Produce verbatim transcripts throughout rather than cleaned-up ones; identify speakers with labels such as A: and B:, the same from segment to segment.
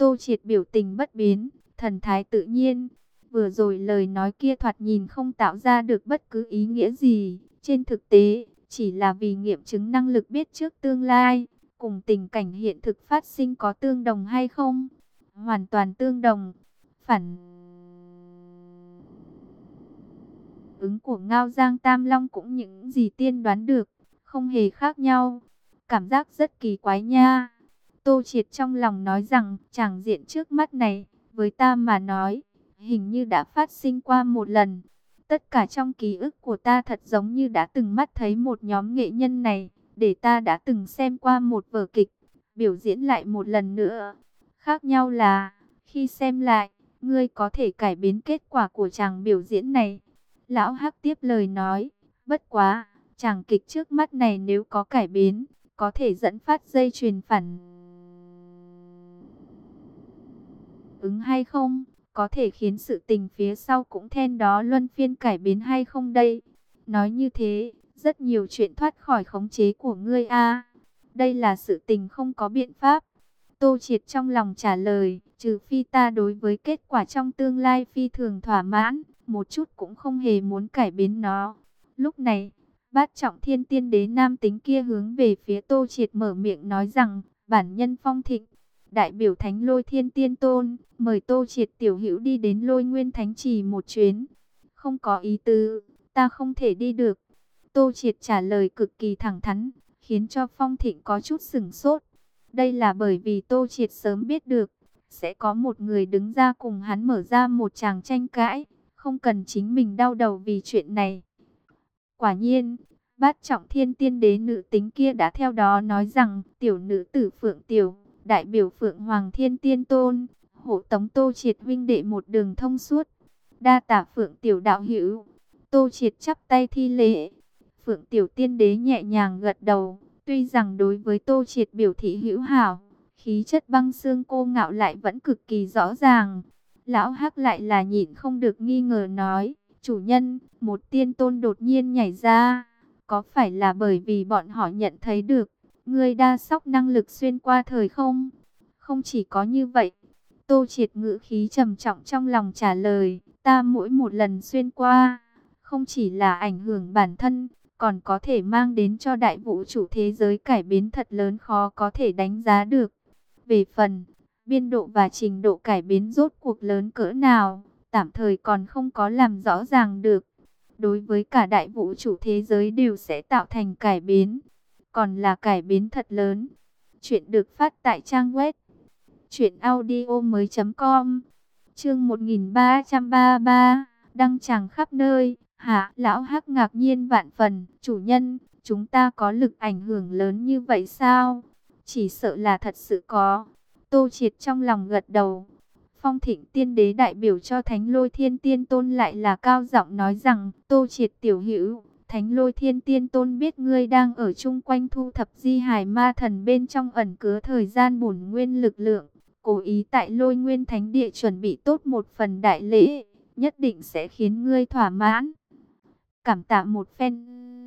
A: Tô Triệt biểu tình bất biến, thần thái tự nhiên. Vừa rồi lời nói kia thoạt nhìn không tạo ra được bất cứ ý nghĩa gì. Trên thực tế, chỉ là vì nghiệm chứng năng lực biết trước tương lai, cùng tình cảnh hiện thực phát sinh có tương đồng hay không. Hoàn toàn tương đồng. Phản ứng của Ngao Giang Tam Long cũng những gì tiên đoán được, không hề khác nhau. Cảm giác rất kỳ quái nha. Tô Triệt trong lòng nói rằng, tràng diện trước mắt này, với ta mà nói, hình như đã phát sinh qua một lần. Tất cả trong ký ức của ta thật giống như đã từng mắt thấy một nhóm nghệ nhân này, để ta đã từng xem qua một vở kịch, biểu diễn lại một lần nữa. Khác nhau là, khi xem lại, ngươi có thể cải biến kết quả của chàng biểu diễn này. Lão Hắc tiếp lời nói, bất quá, chàng kịch trước mắt này nếu có cải biến, có thể dẫn phát dây chuyền phản ứng hay không? Có thể khiến sự tình phía sau cũng then đó luân phiên cải biến hay không đây? Nói như thế, rất nhiều chuyện thoát khỏi khống chế của ngươi a. Đây là sự tình không có biện pháp. Tô Triệt trong lòng trả lời, trừ phi ta đối với kết quả trong tương lai phi thường thỏa mãn, một chút cũng không hề muốn cải biến nó. Lúc này, Bát Trọng Thiên Tiên Đế nam tính kia hướng về phía Tô Triệt mở miệng nói rằng, bản nhân Phong Thịnh, đại biểu Thánh Lôi Thiên Tiên Tôn, mời Tô Triệt tiểu hữu đi đến Lôi Nguyên Thánh Trì một chuyến. Không có ý tứ, ta không thể đi được. Tô Triệt trả lời cực kỳ thẳng thắn, khiến cho Phong Thịnh có chút sửng sốt. Đây là bởi vì Tô Triệt sớm biết được, sẽ có một người đứng ra cùng hắn mở ra một tràng tranh cãi, không cần chính mình đau đầu vì chuyện này. Quả nhiên, Bát Trọng Thiên Tiên Đế nữ tính kia đã theo đó nói rằng, tiểu nữ tử Phượng Tiểu, đại biểu Phượng Hoàng Thiên Tiên Tôn, hộ tống Tô Triệt huynh đệ một đường thông suốt. Đa tạ Phượng Tiểu đạo hữu. Tô Triệt chắp tay thi lễ. Phượng Tiểu Tiên Đế nhẹ nhàng gật đầu, tuy rằng đối với Tô Triệt biểu thị hữu hảo, khí chất băng xương cô ngạo lại vẫn cực kỳ rõ ràng. Lão Hắc lại là nhịn không được nghi ngờ nói, chủ nhân, một tiên tôn đột nhiên nhảy ra, có phải là bởi vì bọn họ nhận thấy được, ngươi đa sóc năng lực xuyên qua thời không? Không chỉ có như vậy, Tô Triệt ngữ khí trầm trọng trong lòng trả lời, ta mỗi một lần xuyên qua, không chỉ là ảnh hưởng bản thân, còn có thể mang đến cho đại vũ trụ thế giới cải biến thật lớn khó có thể đánh giá được. Về phần, biên độ và trình độ cải biến rốt cuộc lớn cỡ nào, tạm thời còn không có làm rõ ràng được. Đối với cả đại vũ trụ thế giới đều sẽ tạo thành cải biến, còn là cải biến thật lớn. Chuyện được phát tại trang web truyện audio mới chấm com. Chương một nghìn ba trăm ba mươi ba, đăng tràng khắp nơi. Hả? Lão Hắc ngạc nhiên vạn phần, chủ nhân, chúng ta có lực ảnh hưởng lớn như vậy sao? Chỉ sợ là thật sự có. Tô Triệt trong lòng gật đầu. Phong Thịnh Tiên Đế đại biểu cho Thánh Lôi Thiên Tiên Tôn lại là cao giọng nói rằng, Tô Triệt tiểu hữu, Thánh Lôi Thiên Tiên Tôn biết ngươi đang ở chung quanh thu thập di hài ma thần bên trong ẩn chứa thời gian bổn nguyên lực lượng, cố ý tại Lôi Nguyên Thánh Địa chuẩn bị tốt một phần đại lễ, nhất định sẽ khiến ngươi thỏa mãn. Cảm tạ một phen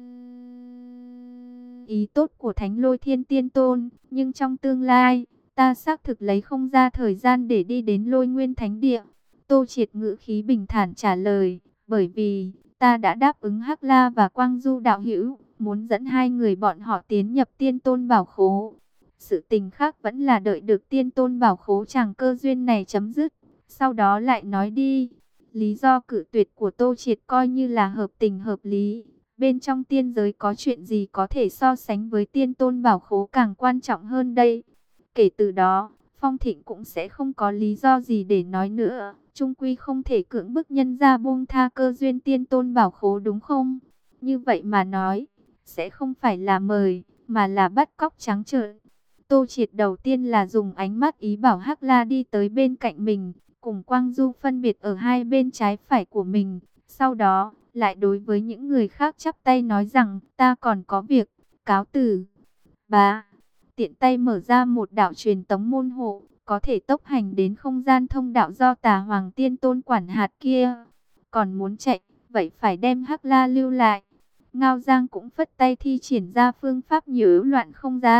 A: ý tốt của Thánh Lôi Thiên Tiên Tôn, nhưng trong tương lai, ta xác thực lấy không ra thời gian để đi đến Lôi Nguyên Thánh Địa. Tô Triệt ngữ khí bình thản trả lời, bởi vì ta đã đáp ứng Hắc La và Quang Du đạo hữu, muốn dẫn hai người bọn họ tiến nhập Tiên Tôn Bảo Khố. Sự tình khác vẫn là đợi được Tiên Tôn Bảo Khố chàng cơ duyên này chấm dứt, sau đó lại nói đi. Lý do cự tuyệt của Tô Triệt coi như là hợp tình hợp lý. Bên trong tiên giới có chuyện gì có thể so sánh với Tiên Tôn Bảo Khố càng quan trọng hơn đây? Kể từ đó, Phong Thịnh cũng sẽ không có lý do gì để nói nữa. Trung quy không thể cưỡng bức nhân ra buông tha cơ duyên Tiên Tôn Bảo Khố đúng không? Như vậy mà nói, sẽ không phải là mời, mà là bắt cóc trắng trợn. Tô Triệt đầu tiên là dùng ánh mắt ý bảo Hắc La đi tới bên cạnh mình, cùng Quang Du phân biệt ở hai bên trái phải của mình. Sau đó, lại đối với những người khác chắp tay nói rằng, ta còn có việc, cáo từ. Bá, tiện tay mở ra một đạo truyền tống môn hộ, có thể tốc hành đến không gian thông đạo do Tà Hoàng Tiên Tôn quản hạt kia. Còn muốn chạy, vậy phải đem Hắc La lưu lại. Ngao Giang cũng phất tay thi triển ra phương pháp nhiễu loạn không gian,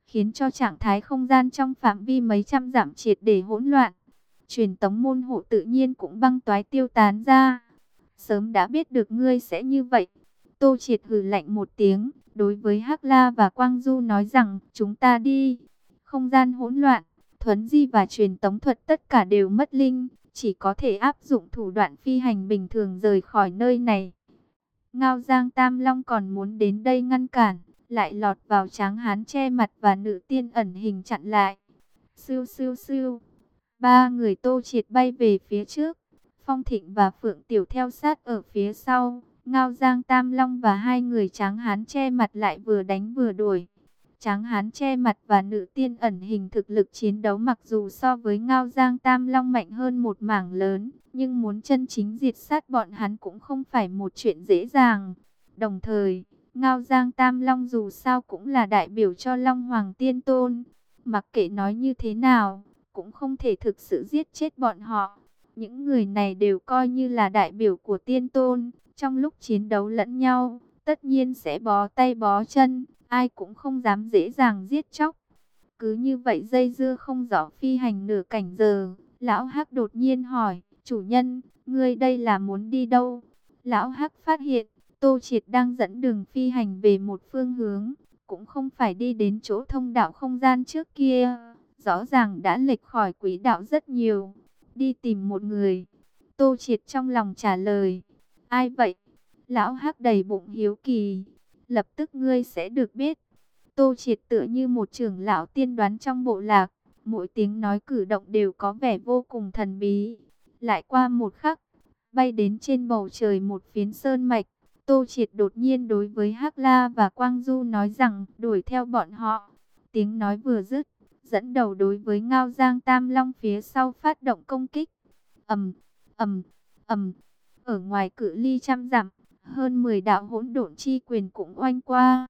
A: khiến cho trạng thái không gian trong phạm vi mấy trăm dặm triệt để hỗn loạn. Truyền tống môn hộ tự nhiên cũng băng toái tiêu tán ra. Sớm đã biết được ngươi sẽ như vậy. Tô Triệt hừ lạnh một tiếng, đối với Hắc La và Quang Du nói rằng, chúng ta đi. Không gian hỗn loạn, thuấn di và truyền tống thuật tất cả đều mất linh, chỉ có thể áp dụng thủ đoạn phi hành bình thường rời khỏi nơi này. Ngao Giang Tam Long còn muốn đến đây ngăn cản, lại lọt vào Tráng Hán che mặt và nữ tiên ẩn hình chặn lại. Siêu siêu siêu, ba người Tô Triệt bay về phía trước, Phong Thịnh và Phượng Tiểu theo sát ở phía sau. Ngao Giang Tam Long và hai người Tráng Hán che mặt lại vừa đánh vừa đuổi. Tráng Hán che mặt và nữ tiên ẩn hình thực lực chiến đấu mặc dù so với Ngao Giang Tam Long mạnh hơn một mảng lớn, nhưng muốn chân chính diệt sát bọn hắn cũng không phải một chuyện dễ dàng. Đồng thời, Ngao Giang Tam Long dù sao cũng là đại biểu cho Long Hoàng Tiên Tôn. Mặc kệ nói như thế nào, cũng không thể thực sự giết chết bọn họ. Những người này đều coi như là đại biểu của Tiên Tôn. Trong lúc chiến đấu lẫn nhau, tất nhiên sẽ bó tay bó chân, ai cũng không dám dễ dàng giết chóc. Cứ như vậy dây dưa không rõ phi hành nửa cảnh giờ, Lão Hắc đột nhiên hỏi, chủ nhân, ngươi đây là muốn đi đâu? Lão Hắc phát hiện, Tô Triệt đang dẫn đường phi hành về một phương hướng, cũng không phải đi đến chỗ thông đạo không gian trước kia, rõ ràng đã lệch khỏi quỹ đạo rất nhiều. Đi tìm một người. Tô Triệt trong lòng trả lời. Ai vậy? Lão Hắc đầy bụng hiếu kỳ. Lập tức ngươi sẽ được biết. Tô Triệt tựa như một trưởng lão tiên đoán trong bộ lạc. Mỗi tiếng nói cử động đều có vẻ vô cùng thần bí. Lại qua một khắc, bay đến trên bầu trời một phiến sơn mạch. Tô Triệt đột nhiên đối với Hắc La và Quang Du nói rằng đuổi theo bọn họ. Tiếng nói vừa dứt, dẫn đầu đối với Ngao Giang Tam Long phía sau phát động công kích. Ầm, ầm, ầm. Ở ngoài cự ly trăm dặm, hơn mười đạo hỗn độn chi quyền cũng oanh qua.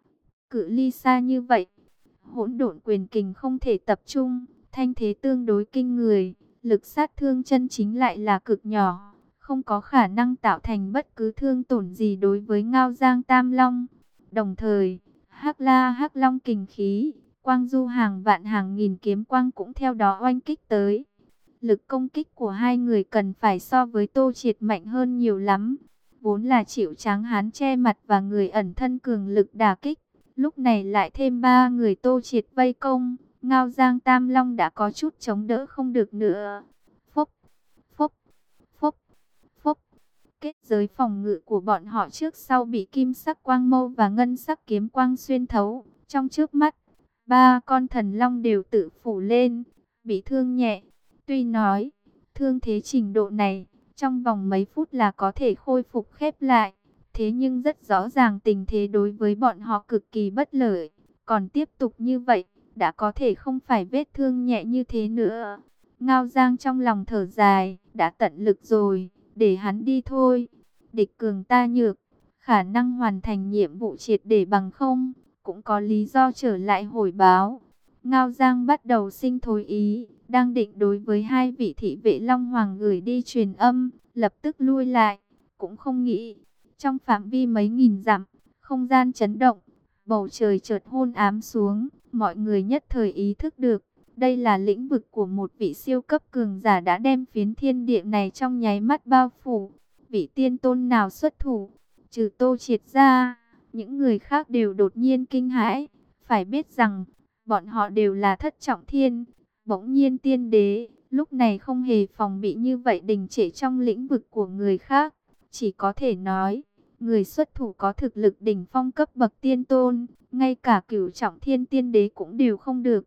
A: Cự ly xa như vậy, hỗn độn quyền kình không thể tập trung, thanh thế tương đối kinh người, lực sát thương chân chính lại là cực nhỏ, không có khả năng tạo thành bất cứ thương tổn gì đối với Ngao Giang Tam Long. Đồng thời, Hắc La Hắc Long kình khí, Quang Du hàng vạn hàng nghìn kiếm quang cũng theo đó oanh kích tới. Lực công kích của hai người cần phải so với Tô Triệt mạnh hơn nhiều lắm. Vốn là chịu Tráng Hán che mặt và người ẩn thân cường lực đả kích. Lúc này lại thêm ba người Tô Triệt vây công. Ngao Giang Tam Long đã có chút chống đỡ không được nữa. Phốc, phốc, phốc, phốc. Kết giới phòng ngự của bọn họ trước sau bị kim sắc quang mâu và ngân sắc kiếm quang xuyên thấu. Trong trước mắt, ba con thần long đều tự phủ lên, bị thương nhẹ. Tuy nói, thương thế trình độ này, trong vòng mấy phút là có thể khôi phục khép lại. Thế nhưng rất rõ ràng tình thế đối với bọn họ cực kỳ bất lợi. Còn tiếp tục như vậy, đã có thể không phải vết thương nhẹ như thế nữa. Ngao Giang trong lòng thở dài, đã tận lực rồi, để hắn đi thôi. Địch cường ta nhược, khả năng hoàn thành nhiệm vụ triệt để bằng không, cũng có lý do trở lại hồi báo. Ngao Giang bắt đầu sinh thối ý, đang định đối với hai vị thị vệ Long Hoàng gửi đi truyền âm, lập tức lui lại, cũng không nghĩ. Trong phạm vi mấy nghìn dặm, không gian chấn động, bầu trời chợt hôn ám xuống, mọi người nhất thời ý thức được. Đây là lĩnh vực của một vị siêu cấp cường giả đã đem phiến thiên địa này trong nháy mắt bao phủ. Vị tiên tôn nào xuất thủ, trừ Tô Triệt ra, những người khác đều đột nhiên kinh hãi. Phải biết rằng, bọn họ đều là thất trọng thiên, bỗng nhiên tiên đế, lúc này không hề phòng bị như vậy đình trệ trong lĩnh vực của người khác. Chỉ có thể nói, người xuất thủ có thực lực đỉnh phong cấp bậc tiên tôn, ngay cả cửu trọng thiên tiên đế cũng đều không được.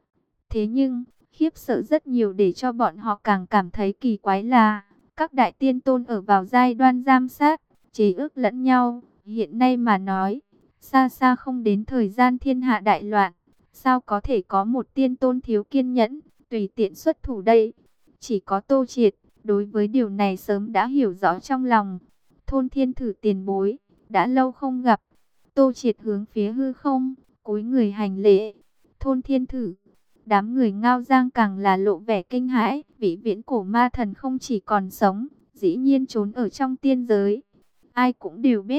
A: Thế nhưng, khiếp sợ rất nhiều để cho bọn họ càng cảm thấy kỳ quái là, các đại tiên tôn ở vào giai đoạn giám sát, chế ước lẫn nhau, hiện nay mà nói, xa xa không đến thời gian thiên hạ đại loạn. Sao có thể có một tiên tôn thiếu kiên nhẫn, tùy tiện xuất thủ đây? Chỉ có Tô Triệt, đối với điều này sớm đã hiểu rõ trong lòng. Thôn Thiên Thử tiền bối, đã lâu không gặp. Tô Triệt hướng phía hư không, cúi người hành lễ. Thôn Thiên Thử, đám người Ngao Giang càng là lộ vẻ kinh hãi. Vị viễn cổ ma thần không chỉ còn sống, dĩ nhiên trốn ở trong tiên giới. Ai cũng đều biết,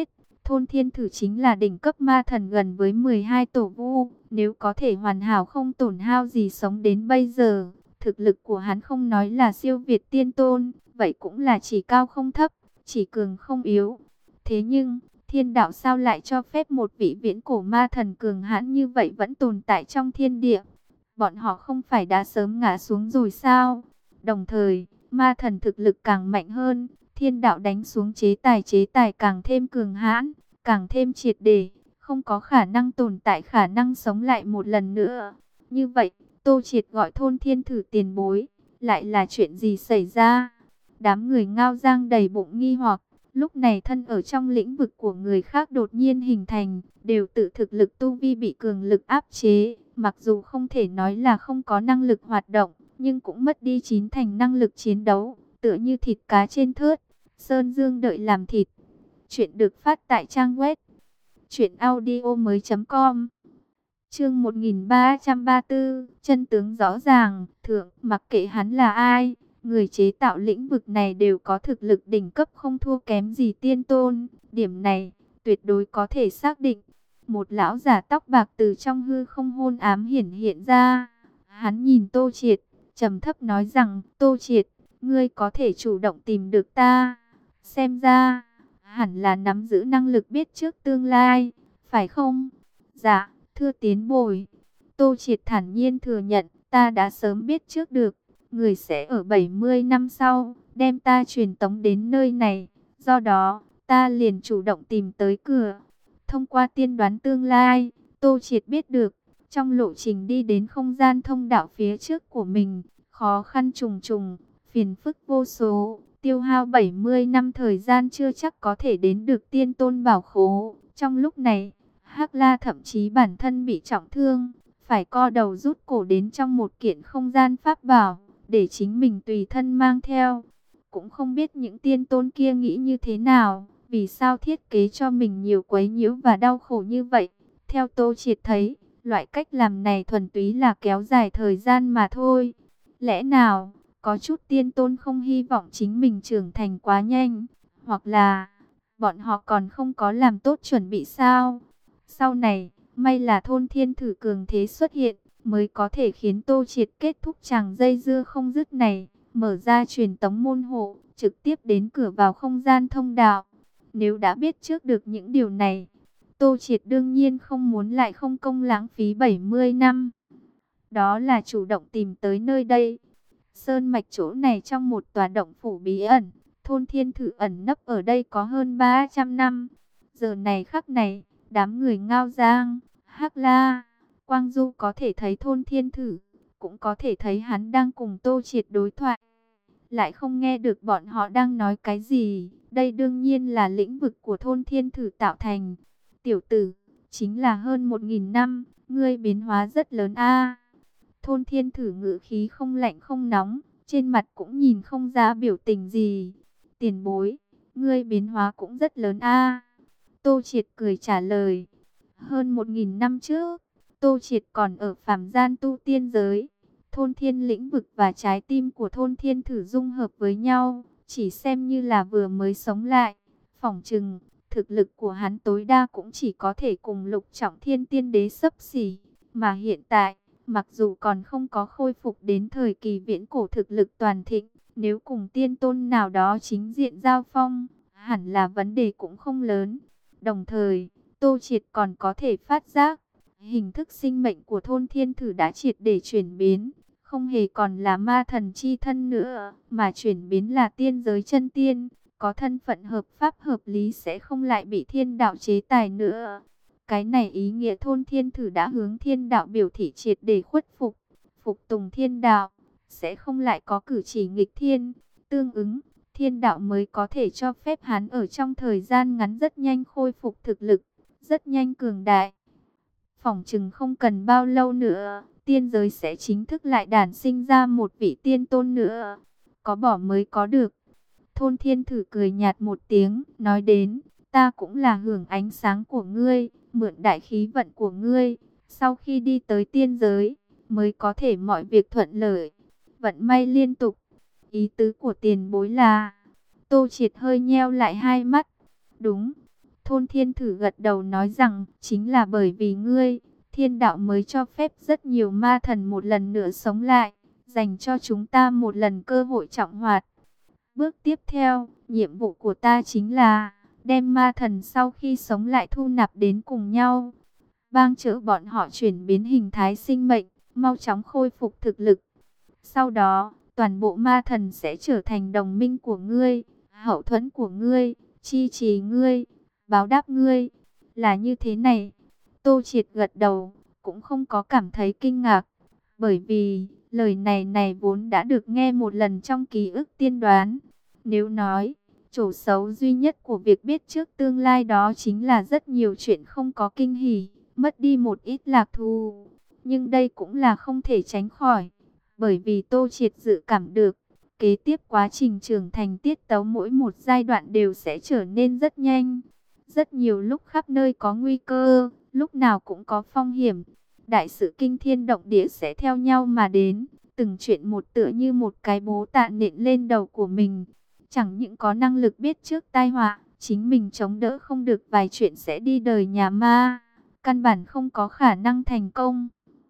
A: Thôn Thiên Thử chính là đỉnh cấp ma thần gần với mười hai tổ vu, nếu có thể hoàn hảo không tổn hao gì sống đến bây giờ, thực lực của hắn không nói là siêu việt tiên tôn, vậy cũng là chỉ cao không thấp, chỉ cường không yếu. Thế nhưng, thiên đạo sao lại cho phép một vị viễn cổ ma thần cường hãn như vậy vẫn tồn tại trong thiên địa? Bọn họ không phải đã sớm ngã xuống rồi sao? Đồng thời, ma thần thực lực càng mạnh hơn, thiên đạo đánh xuống chế tài chế tài càng thêm cường hãn, càng thêm triệt để, không có khả năng tồn tại khả năng sống lại một lần nữa. Như vậy, Tô Triệt gọi Thôn Thiên Thử tiền bối, lại là chuyện gì xảy ra? Đám người Ngao Giang đầy bụng nghi hoặc, lúc này thân ở trong lĩnh vực của người khác đột nhiên hình thành, đều tự thực lực tu vi bị cường lực áp chế, mặc dù không thể nói là không có năng lực hoạt động, nhưng cũng mất đi chín thành năng lực chiến đấu, tựa như thịt cá trên thớt, sơn dương đợi làm thịt. Chuyện được phát tại trang web truyện audio mới chấm com. Chương một nghìn ba trăm ba mươi tư, chân tướng rõ ràng, thượng, mặc kệ hắn là ai, người chế tạo lĩnh vực này đều có thực lực đỉnh cấp không thua kém gì tiên tôn, điểm này tuyệt đối có thể xác định. Một lão giả tóc bạc từ trong hư không hôn ám hiển hiện ra, hắn nhìn Tô Triệt, trầm thấp nói rằng, Tô Triệt, ngươi có thể chủ động tìm được ta, xem ra hẳn là nắm giữ năng lực biết trước tương lai, phải không? Dạ, thưa tiến bồi. Tô Triệt thản nhiên thừa nhận, ta đã sớm biết trước được, người sẽ ở bảy mươi năm sau, đem ta truyền tống đến nơi này. Do đó, ta liền chủ động tìm tới cửa. Thông qua tiên đoán tương lai, Tô Triệt biết được, trong lộ trình đi đến không gian thông đạo phía trước của mình, khó khăn trùng trùng, phiền phức vô số, tiêu hao bảy mươi năm thời gian chưa chắc có thể đến được tiên tôn bảo khố. Trong lúc này, Hắc La thậm chí bản thân bị trọng thương, phải co đầu rút cổ đến trong một kiện không gian pháp bảo, để chính mình tùy thân mang theo. Cũng không biết những tiên tôn kia nghĩ như thế nào, vì sao thiết kế cho mình nhiều quấy nhiễu và đau khổ như vậy. Theo Tô Triệt thấy, loại cách làm này thuần túy là kéo dài thời gian mà thôi. Lẽ nào, có chút tiên tôn không hy vọng chính mình trưởng thành quá nhanh, hoặc là bọn họ còn không có làm tốt chuẩn bị sao? Sau này, may là Thôn Thiên Thử cường thế xuất hiện, mới có thể khiến Tô Triệt kết thúc chàng dây dưa không dứt này, mở ra truyền tống môn hộ, trực tiếp đến cửa vào không gian thông đạo. Nếu đã biết trước được những điều này, Tô Triệt đương nhiên không muốn lại không công lãng phí bảy mươi năm. Đó là chủ động tìm tới nơi đây. Sơn mạch chỗ này trong một tòa động phủ bí ẩn, Thôn Thiên Thử ẩn nấp ở đây có hơn ba trăm năm. Giờ này khắc này, đám người Ngao Giang, Hắc La, Quang Du có thể thấy Thôn Thiên Thử, cũng có thể thấy hắn đang cùng Tô Triệt đối thoại. Lại không nghe được bọn họ đang nói cái gì, đây đương nhiên là lĩnh vực của Thôn Thiên Thử tạo thành. Tiểu tử, chính là hơn một nghìn năm, ngươi biến hóa rất lớn a. Thôn Thiên Thử ngữ khí không lạnh không nóng, trên mặt cũng nhìn không ra biểu tình gì. Tiền bối, ngươi biến hóa cũng rất lớn a. Tô Triệt cười trả lời. Hơn một nghìn năm trước, Tô Triệt còn ở phàm gian tu tiên giới. Thôn Thiên lĩnh vực và trái tim của Thôn Thiên Thử dung hợp với nhau, chỉ xem như là vừa mới sống lại. Phỏng chừng, thực lực của hắn tối đa cũng chỉ có thể cùng Lục Trọng Thiên Tiên Đế xấp xỉ. Mà hiện tại, mặc dù còn không có khôi phục đến thời kỳ viễn cổ thực lực toàn thịnh, nếu cùng tiên tôn nào đó chính diện giao phong, hẳn là vấn đề cũng không lớn. Đồng thời, Tô Triệt còn có thể phát giác, hình thức sinh mệnh của Thôn Thiên Thử đã triệt để chuyển biến, không hề còn là ma thần chi thân nữa, mà chuyển biến là tiên giới chân tiên, có thân phận hợp pháp hợp lý sẽ không lại bị thiên đạo chế tài nữa. Cái này ý nghĩa Thôn Thiên Thử đã hướng thiên đạo biểu thị triệt để khuất phục, phục tùng thiên đạo, sẽ không lại có cử chỉ nghịch thiên. Tương ứng, thiên đạo mới có thể cho phép hắn ở trong thời gian ngắn rất nhanh khôi phục thực lực, rất nhanh cường đại. Phỏng chừng không cần bao lâu nữa, tiên giới sẽ chính thức lại đản sinh ra một vị tiên tôn nữa. Có bỏ mới có được. Thôn Thiên Thử cười nhạt một tiếng, nói đến, ta cũng là hưởng ánh sáng của ngươi, mượn đại khí vận của ngươi. Sau khi đi tới tiên giới, mới có thể mọi việc thuận lợi, vận may liên tục. Ý tứ của tiền bối là, Tô Triệt hơi nheo lại hai mắt. Đúng, Thôn Thiên Thử gật đầu nói rằng, chính là bởi vì ngươi, thiên đạo mới cho phép rất nhiều ma thần một lần nữa sống lại, dành cho chúng ta một lần cơ hội trọng hoạt. Bước tiếp theo, nhiệm vụ của ta chính là đem ma thần sau khi sống lại thu nạp đến cùng nhau, bang chữa bọn họ chuyển biến hình thái sinh mệnh, mau chóng khôi phục thực lực. Sau đó, toàn bộ ma thần sẽ trở thành đồng minh của ngươi, hậu thuẫn của ngươi, chi trì ngươi, báo đáp ngươi. Là như thế này. Tô Triệt gật đầu, cũng không có cảm thấy kinh ngạc, bởi vì lời này này vốn đã được nghe một lần trong ký ức tiên đoán. Nếu nói, chỗ xấu duy nhất của việc biết trước tương lai đó chính là rất nhiều chuyện không có kinh hỉ, mất đi một ít lạc thú. Nhưng đây cũng là không thể tránh khỏi, bởi vì Tô Triệt dự cảm được, kế tiếp quá trình trưởng thành tiết tấu mỗi một giai đoạn đều sẽ trở nên rất nhanh. Rất nhiều lúc khắp nơi có nguy cơ, lúc nào cũng có phong hiểm. Đại sự kinh thiên động địa sẽ theo nhau mà đến, từng chuyện một tựa như một cái bố tạ nện lên đầu của mình. Chẳng những có năng lực biết trước tai họa, chính mình chống đỡ không được vài chuyện sẽ đi đời nhà ma, căn bản không có khả năng thành công.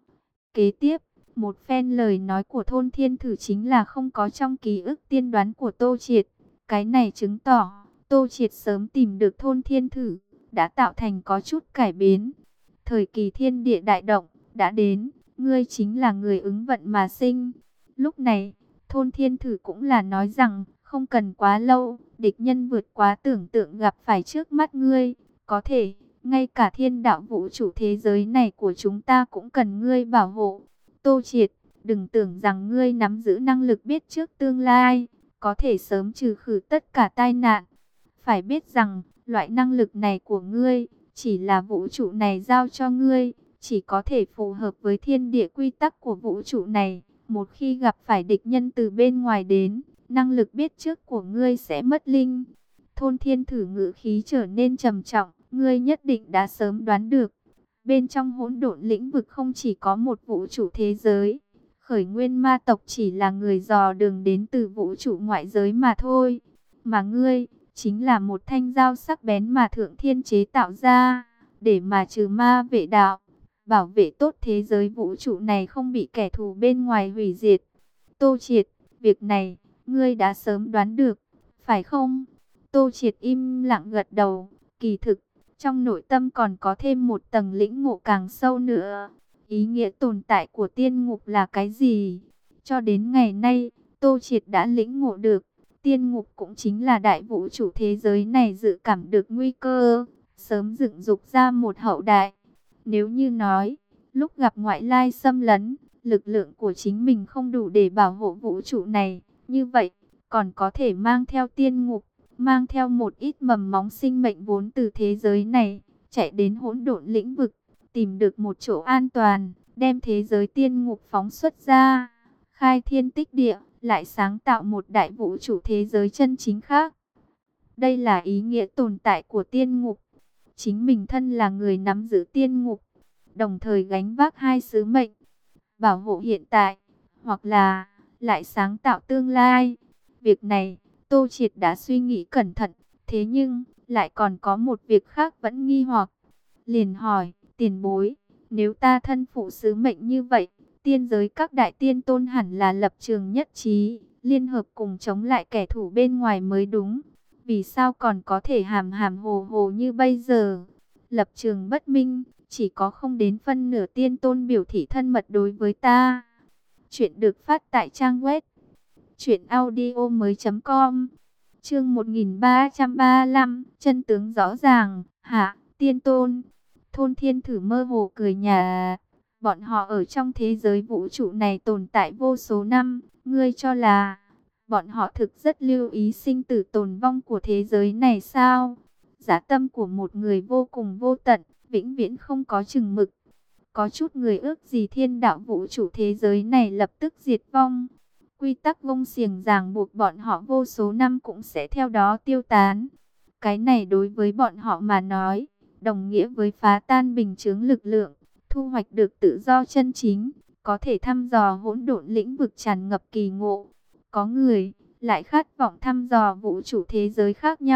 A: Kế tiếp, một phen lời nói của Thôn Thiên Thử chính là không có trong ký ức tiên đoán của Tô Triệt. Cái này chứng tỏ, Tô Triệt sớm tìm được Thôn Thiên Thử, đã tạo thành có chút cải biến. Thời kỳ thiên địa đại động, đã đến, ngươi chính là người ứng vận mà sinh. Lúc này, Thôn Thiên Thử cũng là nói rằng, không cần quá lâu, địch nhân vượt quá tưởng tượng gặp phải trước mắt ngươi, có thể, ngay cả thiên đạo vũ trụ thế giới này của chúng ta cũng cần ngươi bảo hộ. Tô Triệt, đừng tưởng rằng ngươi nắm giữ năng lực biết trước tương lai, có thể sớm trừ khử tất cả tai nạn. Phải biết rằng, loại năng lực này của ngươi, chỉ là vũ trụ này giao cho ngươi, chỉ có thể phù hợp với thiên địa quy tắc của vũ trụ này. Một khi gặp phải địch nhân từ bên ngoài đến, năng lực biết trước của ngươi sẽ mất linh. Thôn Thiên Thử ngữ khí trở nên trầm trọng, ngươi nhất định đã sớm đoán được. Bên trong hỗn độn lĩnh vực không chỉ có một vũ trụ thế giới, khởi nguyên ma tộc chỉ là người dò đường đến từ vũ trụ ngoại giới mà thôi. Mà ngươi, chính là một thanh dao sắc bén mà Thượng Thiên chế tạo ra, để mà trừ ma vệ đạo, bảo vệ tốt thế giới vũ trụ này không bị kẻ thù bên ngoài hủy diệt. Tô Triệt, việc này, ngươi đã sớm đoán được, phải không? Tô Triệt im lặng gật đầu, kỳ thực, trong nội tâm còn có thêm một tầng lĩnh ngộ càng sâu nữa. Ý nghĩa tồn tại của tiên ngục là cái gì? Cho đến ngày nay, Tô Triệt đã lĩnh ngộ được. Tiên ngục cũng chính là đại vũ trụ thế giới này dự cảm được nguy cơ, sớm dựng dục ra một hậu đại. Nếu như nói, lúc gặp ngoại lai xâm lấn, lực lượng của chính mình không đủ để bảo hộ vũ trụ này, như vậy, còn có thể mang theo tiên ngục, mang theo một ít mầm móng sinh mệnh vốn từ thế giới này, chạy đến hỗn độn lĩnh vực, tìm được một chỗ an toàn, đem thế giới tiên ngục phóng xuất ra, khai thiên tích địa, lại sáng tạo một đại vũ trụ thế giới chân chính khác. Đây là ý nghĩa tồn tại của tiên ngục. Chính mình thân là người nắm giữ tiên ngục, đồng thời gánh vác hai sứ mệnh, bảo hộ hiện tại, hoặc là lại sáng tạo tương lai. Việc này, Tô Triệt đã suy nghĩ cẩn thận, thế nhưng lại còn có một việc khác vẫn nghi hoặc. Liền hỏi, tiền bối, nếu ta thân phụ sứ mệnh như vậy, tiên giới các đại tiên tôn hẳn là lập trường nhất trí, liên hợp cùng chống lại kẻ thù bên ngoài mới đúng. Vì sao còn có thể hàm hàm hồ hồ như bây giờ? Lập trường bất minh, chỉ có không đến phân nửa tiên tôn biểu thị thân mật đối với ta. Chuyện được phát tại trang web truyện audio mới com. Chương một nghìn ba trăm ba mươi lăm, chân tướng rõ ràng. Hạ, tiên tôn. Thôn Thiên Thử mơ hồ cười nhạt. Bọn họ ở trong thế giới vũ trụ này tồn tại vô số năm, ngươi cho là bọn họ thực rất lưu ý sinh tử tồn vong của thế giới này sao? Giá tâm của một người vô cùng vô tận, vĩnh viễn không có chừng mực. Có chút người ước gì thiên đạo vũ trụ thế giới này lập tức diệt vong. Quy tắc gông xiềng ràng buộc bọn họ vô số năm cũng sẽ theo đó tiêu tán. Cái này đối với bọn họ mà nói, đồng nghĩa với phá tan bình chướng lực lượng, thu hoạch được tự do chân chính, có thể thăm dò hỗn độn lĩnh vực tràn ngập kỳ ngộ. Có người lại khát vọng thăm dò vũ trụ thế giới khác nhau,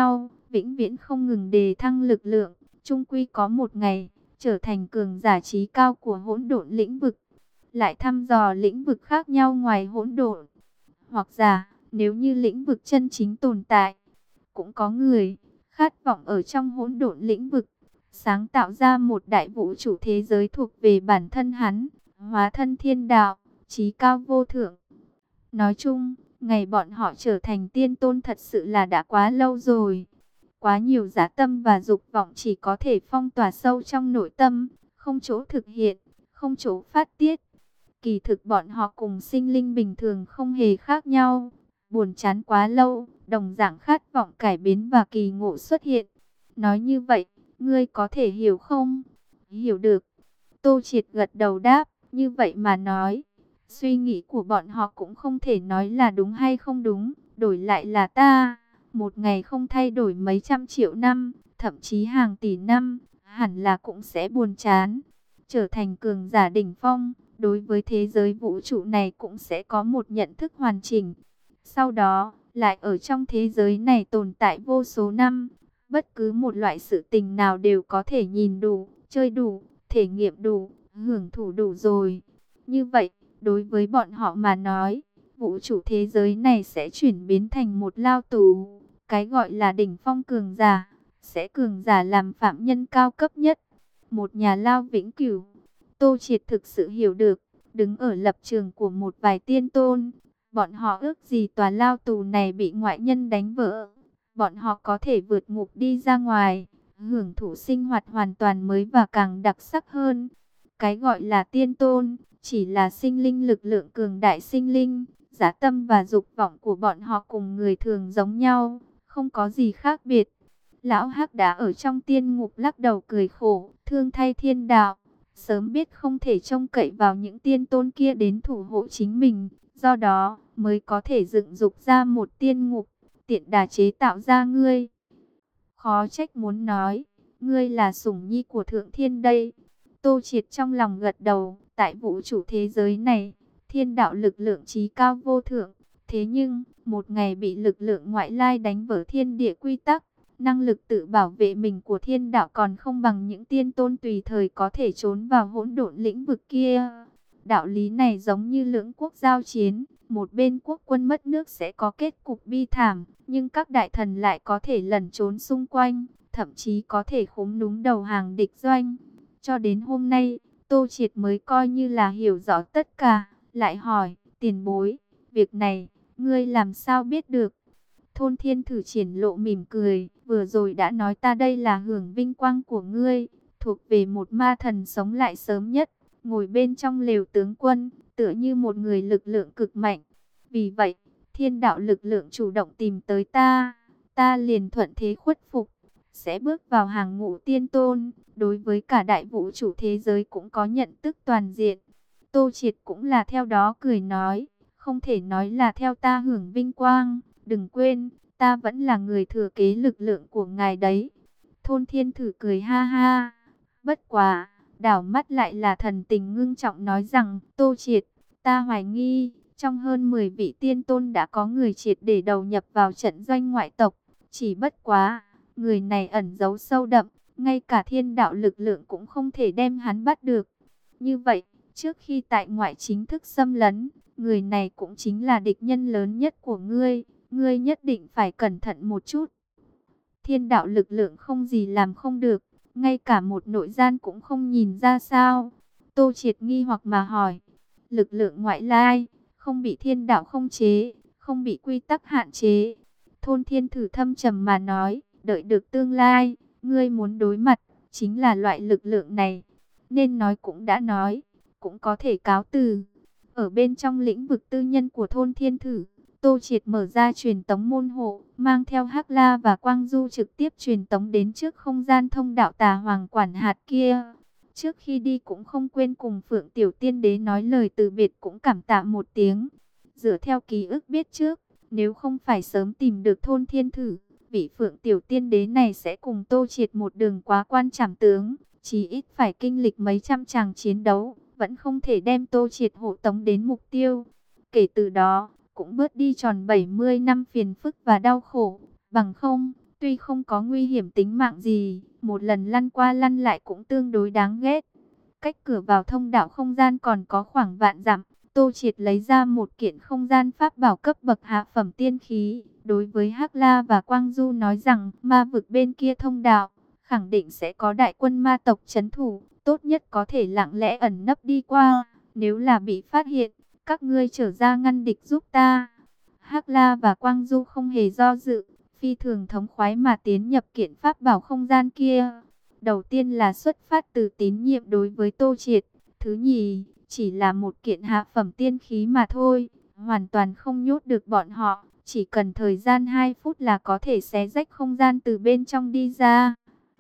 A: vĩnh viễn không ngừng đề thăng lực lượng, chung quy có một ngày trở thành cường giả trí cao của hỗn độn lĩnh vực, lại thăm dò lĩnh vực khác nhau ngoài hỗn độn. Hoặc giả, nếu như lĩnh vực chân chính tồn tại, cũng có người khát vọng ở trong hỗn độn lĩnh vực, sáng tạo ra một đại vũ trụ thế giới thuộc về bản thân hắn, hóa thân thiên đạo, chí cao vô thượng. Nói chung, ngày bọn họ trở thành tiên tôn thật sự là đã quá lâu rồi. Quá nhiều dã tâm và dục vọng chỉ có thể phong tỏa sâu trong nội tâm, không chỗ thực hiện, không chỗ phát tiết. Kỳ thực bọn họ cùng sinh linh bình thường không hề khác nhau. Buồn chán quá lâu, đồng dạng khát vọng cải biến và kỳ ngộ xuất hiện. Nói như vậy, ngươi có thể hiểu không? Hiểu được. Tô Triệt gật đầu đáp, như vậy mà nói. Suy nghĩ của bọn họ cũng không thể nói là đúng hay không đúng, đổi lại là ta. Một ngày không thay đổi mấy trăm triệu năm, thậm chí hàng tỷ năm, hẳn là cũng sẽ buồn chán. Trở thành cường giả đỉnh phong, đối với thế giới vũ trụ này cũng sẽ có một nhận thức hoàn chỉnh. Sau đó, lại ở trong thế giới này tồn tại vô số năm. Bất cứ một loại sự tình nào đều có thể nhìn đủ, chơi đủ, thể nghiệm đủ, hưởng thụ đủ rồi. Như vậy, đối với bọn họ mà nói, vũ trụ thế giới này sẽ chuyển biến thành một lao tù. Cái gọi là đỉnh phong cường giả, sẽ cường giả làm phạm nhân cao cấp nhất. Một nhà lao vĩnh cửu. Tô Triệt thực sự hiểu được, đứng ở lập trường của một vài tiên tôn. Bọn họ ước gì tòa lao tù này bị ngoại nhân đánh vỡ. Bọn họ có thể vượt ngục đi ra ngoài, hưởng thụ sinh hoạt hoàn toàn mới và càng đặc sắc hơn. Cái gọi là tiên tôn, chỉ là sinh linh lực lượng cường đại sinh linh. Dã tâm và dục vọng của bọn họ cùng người thường giống nhau, không có gì khác biệt. Lão Hắc đã ở trong tiên ngục lắc đầu cười khổ, thương thay thiên đạo. Sớm biết không thể trông cậy vào những tiên tôn kia đến thủ hộ chính mình, do đó mới có thể dựng dục ra một tiên ngục, tiện đà chế tạo ra ngươi. Khó trách muốn nói, ngươi là sủng nhi của Thượng Thiên đây. Tô Triệt trong lòng gật đầu, tại vũ trụ thế giới này, thiên đạo lực lượng trí cao vô thượng. Thế nhưng, một ngày bị lực lượng ngoại lai đánh vỡ thiên địa quy tắc, năng lực tự bảo vệ mình của thiên đạo còn không bằng những tiên tôn tùy thời có thể trốn vào hỗn độn lĩnh vực kia. Đạo lý này giống như lưỡng quốc giao chiến, một bên quốc quân mất nước sẽ có kết cục bi thảm, nhưng các đại thần lại có thể lẩn trốn xung quanh, thậm chí có thể khúm núm đầu hàng địch doanh. Cho đến hôm nay, Tô Triệt mới coi như là hiểu rõ tất cả, lại hỏi, tiền bối, việc này, ngươi làm sao biết được? Thôn Thiên Thử triển lộ mỉm cười, vừa rồi đã nói ta đây là hưởng vinh quang của ngươi, thuộc về một ma thần sống lại sớm nhất, ngồi bên trong lều tướng quân, tựa như một người lực lượng cực mạnh. Vì vậy, thiên đạo lực lượng chủ động tìm tới ta, ta liền thuận thế khuất phục, sẽ bước vào hàng ngũ tiên tôn, đối với cả đại vũ trụ thế giới cũng có nhận thức toàn diện. Tô Triệt cũng là theo đó cười nói, không thể nói là theo ta hưởng vinh quang, đừng quên, ta vẫn là người thừa kế lực lượng của ngài đấy. Thôn Thiên Thử cười ha ha, bất quá, đảo mắt lại là thần tình ngưng trọng nói rằng, Tô Triệt, ta hoài nghi, trong hơn mười vị tiên tôn đã có người triệt để đầu nhập vào trận doanh ngoại tộc, chỉ bất quá, người này ẩn giấu sâu đậm, ngay cả thiên đạo lực lượng cũng không thể đem hắn bắt được. Như vậy, trước khi tại ngoại chính thức xâm lấn, người này cũng chính là địch nhân lớn nhất của ngươi, ngươi nhất định phải cẩn thận một chút. Thiên đạo lực lượng không gì làm không được, ngay cả một nội gian cũng không nhìn ra sao. Tô Triệt nghi hoặc mà hỏi, lực lượng ngoại lai, không bị thiên đạo không chế, không bị quy tắc hạn chế. Thôn Thiên Thử thâm trầm mà nói, đợi được tương lai, ngươi muốn đối mặt, chính là loại lực lượng này. Nên nói cũng đã nói, cũng có thể cáo từ. Ở bên trong lĩnh vực tư nhân của Thôn Thiên Thử, Tô Triệt mở ra truyền tống môn hộ, mang theo Hắc La và Quang Du trực tiếp truyền tống đến trước không gian thông đạo Tà Hoàng quản hạt kia. Trước khi đi cũng không quên cùng Phượng Tiểu Tiên Đế nói lời từ biệt, cũng cảm tạ một tiếng. Dựa theo ký ức biết trước, nếu không phải sớm tìm được Thôn Thiên Thử, vị Phượng Tiểu Tiên Đế này sẽ cùng Tô Triệt một đường quá quan trảm tướng, chỉ ít phải kinh lịch mấy trăm tràng chiến đấu, vẫn không thể đem Tô Triệt hộ tống đến mục tiêu. Kể từ đó, cũng bớt đi tròn bảy mươi năm phiền phức và đau khổ, bằng không, Tuy không có nguy hiểm tính mạng gì, một lần lăn qua lăn lại cũng tương đối đáng ghét. Cách cửa vào thông đạo không gian còn có khoảng vạn dặm. Tô Triệt lấy ra một kiện không gian pháp bảo cấp bậc hạ phẩm tiên khí. Đối với Hắc La và Quang Du nói rằng ma vực bên kia thông đạo, khẳng định sẽ có đại quân ma tộc trấn thủ. Tốt nhất có thể lặng lẽ ẩn nấp đi qua. Nếu là bị phát hiện, các ngươi trở ra ngăn địch giúp ta. Hắc La và Quang Du không hề do dự, phi thường thống khoái mà tiến nhập kiện pháp bảo không gian kia. Đầu tiên là xuất phát từ tín nhiệm đối với Tô Triệt. Thứ nhì, chỉ là một kiện hạ phẩm tiên khí mà thôi, hoàn toàn không nhốt được bọn họ. Chỉ cần thời gian hai phút là có thể xé rách không gian từ bên trong đi ra.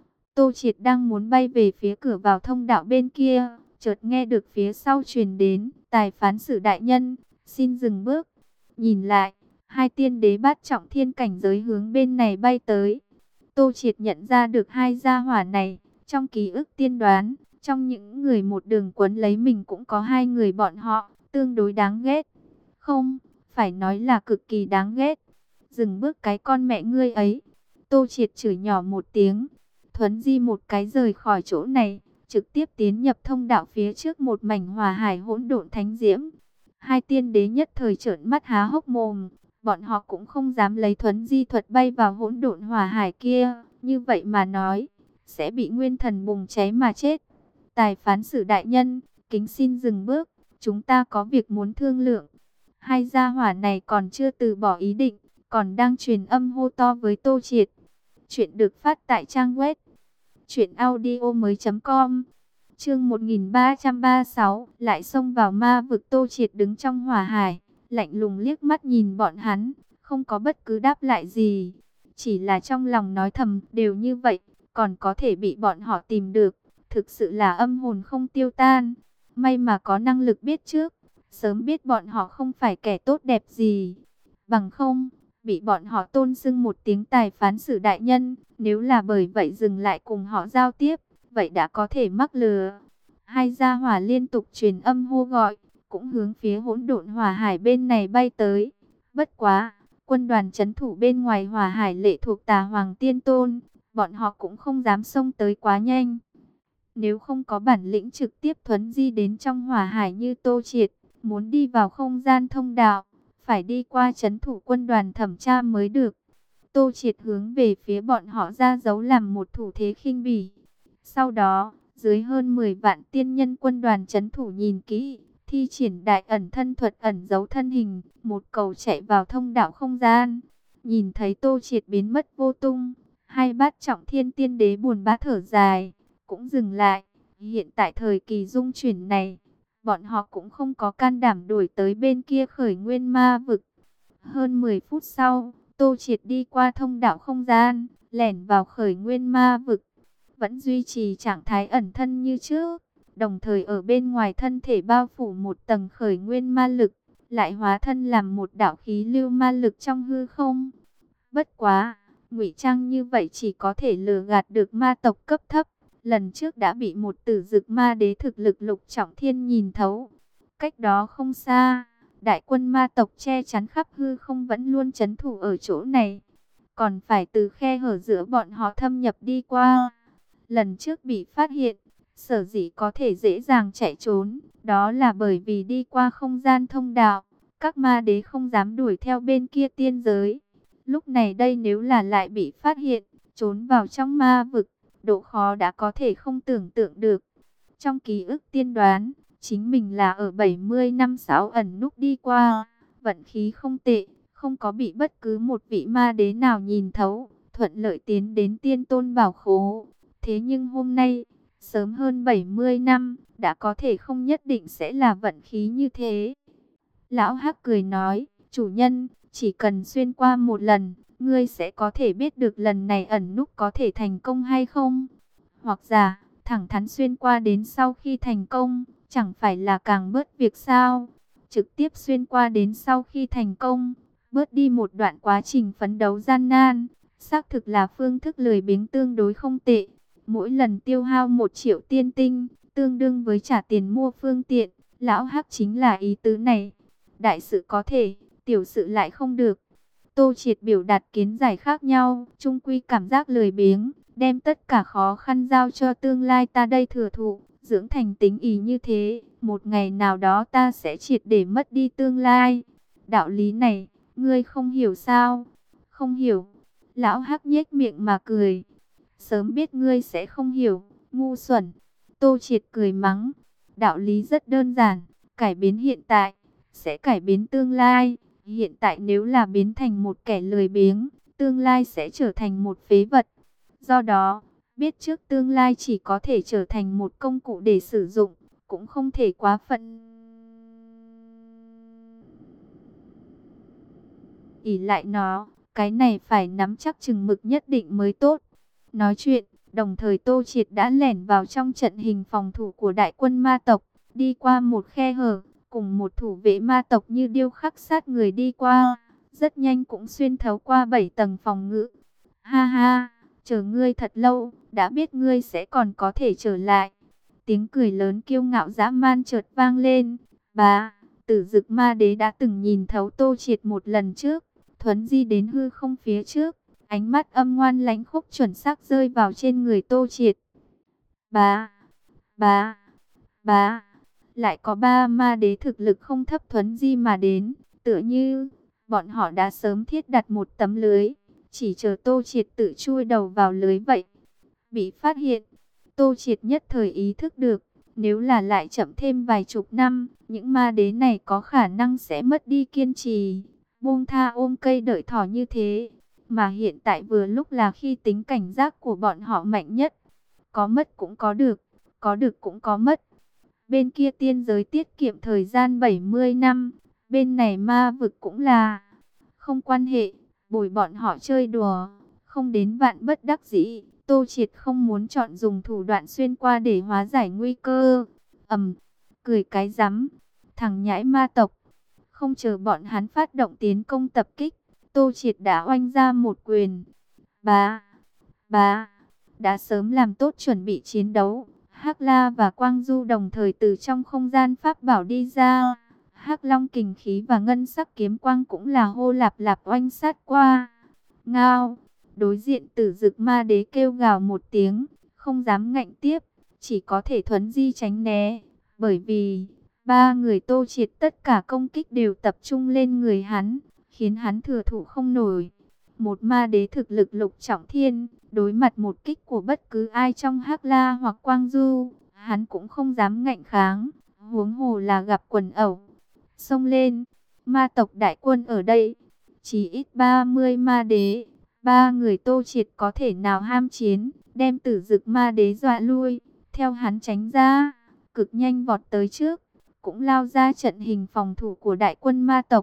A: Tô Triệt đang muốn bay về phía cửa vào thông đạo bên kia, chợt nghe được phía sau truyền đến: Tài phán xử đại nhân, xin dừng bước. Nhìn lại, hai tiên đế bát trọng thiên cảnh giới hướng bên này bay tới. Tô Triệt nhận ra được hai gia hỏa này, trong ký ức tiên đoán, trong những người một đường quấn lấy mình cũng có hai người bọn họ, tương đối đáng ghét. Không, phải nói là cực kỳ đáng ghét. Dừng bước cái con mẹ ngươi ấy. Tô Triệt chửi nhỏ một tiếng, thuấn di một cái rời khỏi chỗ này, trực tiếp tiến nhập thông đạo phía trước một mảnh hỏa hải hỗn độn thánh diễm. Hai tiên đế nhất thời trợn mắt há hốc mồm. Bọn họ cũng không dám lấy thuấn di thuật bay vào hỗn độn hỏa hải kia, như vậy mà nói, sẽ bị nguyên thần bùng cháy mà chết. Tài phán xử đại nhân, kính xin dừng bước, chúng ta có việc muốn thương lượng. Hai gia hỏa này còn chưa từ bỏ ý định, còn đang truyền âm hô to với Tô Triệt. Chuyện được phát tại trang web truyện audio mới chấm com. Chương một nghìn ba trăm ba mươi sáu, lại xông vào ma vực. Tô Triệt đứng trong hỏa hải, lạnh lùng liếc mắt nhìn bọn hắn, không có bất cứ đáp lại gì. Chỉ là trong lòng nói thầm, đều như vậy, còn có thể bị bọn họ tìm được, thực sự là âm hồn không tiêu tan. May mà có năng lực biết trước, sớm biết bọn họ không phải kẻ tốt đẹp gì. Bằng không, bị bọn họ tôn xưng một tiếng tài phán xử đại nhân, nếu là bởi vậy dừng lại cùng họ giao tiếp, vậy đã có thể mắc lừa. Hai gia hỏa liên tục truyền âm hô gọi, cũng hướng phía hỗn độn hỏa hải bên này bay tới. Bất quá, quân đoàn trấn thủ bên ngoài hỏa hải lệ thuộc Tà Hoàng Tiên Tôn, bọn họ cũng không dám xông tới quá nhanh. Nếu không có bản lĩnh trực tiếp thuấn di đến trong hỏa hải như Tô Triệt, muốn đi vào không gian thông đạo, phải đi qua trấn thủ quân đoàn thẩm tra mới được. Tô Triệt hướng về phía bọn họ ra dấu làm một thủ thế khinh bỉ. Sau đó, dưới hơn mười vạn tiên nhân quân đoàn trấn thủ nhìn kỹ, thi triển đại ẩn thân thuật ẩn giấu thân hình, một cầu chạy vào thông đạo không gian. Nhìn thấy Tô Triệt biến mất vô tung, hai bát trọng thiên tiên đế buồn bã thở dài, cũng dừng lại. Hiện tại thời kỳ dung chuyển này, bọn họ cũng không có can đảm đuổi tới bên kia khởi nguyên ma vực. Hơn mười phút sau, Tô Triệt đi qua thông đạo không gian, lẻn vào khởi nguyên ma vực, vẫn duy trì trạng thái ẩn thân như trước, đồng thời ở bên ngoài thân thể bao phủ một tầng khởi nguyên ma lực, lại hóa thân làm một đạo khí lưu ma lực trong hư không. Bất quá, ngụy trang như vậy chỉ có thể lừa gạt được ma tộc cấp thấp. Lần trước đã bị một tử dực ma đế thực lực lục trọng thiên nhìn thấu. Cách đó không xa, đại quân ma tộc che chắn khắp hư không vẫn luôn trấn thủ ở chỗ này. Còn phải từ khe hở giữa bọn họ thâm nhập đi qua. Lần trước bị phát hiện, sở dĩ có thể dễ dàng chạy trốn, đó là bởi vì đi qua không gian thông đạo. Các ma đế không dám đuổi theo bên kia tiên giới. Lúc này đây nếu là lại bị phát hiện, trốn vào trong ma vực, độ khó đã có thể không tưởng tượng được. Trong ký ức tiên đoán, chính mình là ở bảy mươi năm sáu ẩn núp đi qua, vận khí không tệ, không có bị bất cứ một vị ma đế nào nhìn thấu, thuận lợi tiến đến tiên tôn bảo khố. Thế nhưng hôm nay, sớm hơn bảy mươi năm, đã có thể không nhất định sẽ là vận khí như thế. Lão Hắc cười nói, chủ nhân, chỉ cần xuyên qua một lần, ngươi sẽ có thể biết được lần này ẩn núp có thể thành công hay không. Hoặc giả, thẳng thắn xuyên qua đến sau khi thành công, chẳng phải là càng bớt việc sao. Trực tiếp xuyên qua đến sau khi thành công, bớt đi một đoạn quá trình phấn đấu gian nan. Xác thực là phương thức lười biếng tương đối không tệ. Mỗi lần tiêu hao một triệu tiên tinh, tương đương với trả tiền mua phương tiện. Lão Hắc chính là ý tứ này. Đại sự có thể, tiểu sự lại không được. Tô Triệt biểu đạt kiến giải khác nhau, chung quy cảm giác lười biếng, đem tất cả khó khăn giao cho tương lai ta đây thừa thụ, dưỡng thành tính ý như thế, một ngày nào đó ta sẽ triệt để mất đi tương lai. Đạo lý này, ngươi không hiểu sao? Không hiểu. Lão Hắc nhếch miệng mà cười. Sớm biết ngươi sẽ không hiểu, ngu xuẩn. Tô Triệt cười mắng. Đạo lý rất đơn giản, cải biến hiện tại, sẽ cải biến tương lai. Hiện tại nếu là biến thành một kẻ lười biếng, tương lai sẽ trở thành một phế vật. Do đó, biết trước tương lai chỉ có thể trở thành một công cụ để sử dụng, cũng không thể quá phận ỷ lại nó. Cái này phải nắm chắc chừng mực nhất định mới tốt. Nói chuyện, đồng thời Tô Triệt đã lẻn vào trong trận hình phòng thủ của đại quân ma tộc, đi qua một khe hở, cùng một thủ vệ ma tộc như điêu khắc sát người đi qua, rất nhanh cũng xuyên thấu qua bảy tầng phòng ngự. Ha ha, chờ ngươi thật lâu, đã biết ngươi sẽ còn có thể trở lại. Tiếng cười lớn kiêu ngạo dã man chợt vang lên. Bà, Tử Dực Ma Đế đã từng nhìn thấu Tô Triệt một lần trước, thuấn di đến hư không phía trước, ánh mắt âm ngoan lãnh khốc chuẩn xác rơi vào trên người Tô Triệt. Bà, bà, bà, lại có ba ma đế thực lực không thấp thuấn di mà đến, tựa như bọn họ đã sớm thiết đặt một tấm lưới, chỉ chờ Tô Triệt tự chui đầu vào lưới vậy. Bị phát hiện, Tô Triệt nhất thời ý thức được, nếu là lại chậm thêm vài chục năm, những ma đế này có khả năng sẽ mất đi kiên trì, buông tha ôm cây đợi thỏ như thế. Mà hiện tại vừa lúc là khi tính cảnh giác của bọn họ mạnh nhất. Có mất cũng có được, có được cũng có mất. Bên kia tiên giới tiết kiệm thời gian bảy mươi năm, bên này ma vực cũng là không quan hệ, bồi bọn họ chơi đùa, không đến vạn bất đắc dĩ. Tô Triệt không muốn chọn dùng thủ đoạn xuyên qua để hóa giải nguy cơ. Ầm, cười cái rắm, thằng nhãi ma tộc. Không chờ bọn hắn phát động tiến công tập kích, Tô Triệt đã oanh ra một quyền. Bá, bá, đã sớm làm tốt chuẩn bị chiến đấu. Hắc La và Quang Du đồng thời từ trong không gian pháp bảo đi ra. Hắc Long kình khí và ngân sắc kiếm quang cũng là hô lạp lạp oanh sát qua. Ngao, đối diện Tử Dực Ma Đế kêu gào một tiếng, không dám ngạnh tiếp, chỉ có thể thuấn di tránh né, bởi vì ba người Tô Triệt tất cả công kích đều tập trung lên người hắn, khiến hắn thừa thủ không nổi. Một ma đế thực lực lục trọng thiên, đối mặt một kích của bất cứ ai trong Hắc La hoặc Quang Du, hắn cũng không dám ngạnh kháng, huống hồ là gặp quần ẩu. Xông lên, ma tộc đại quân ở đây, chỉ ít ba mươi ma đế, ba người Tô Triệt có thể nào ham chiến, đem Tử Dực Ma Đế dọa lui, theo hắn tránh ra, cực nhanh vọt tới trước, cũng lao ra trận hình phòng thủ của đại quân ma tộc.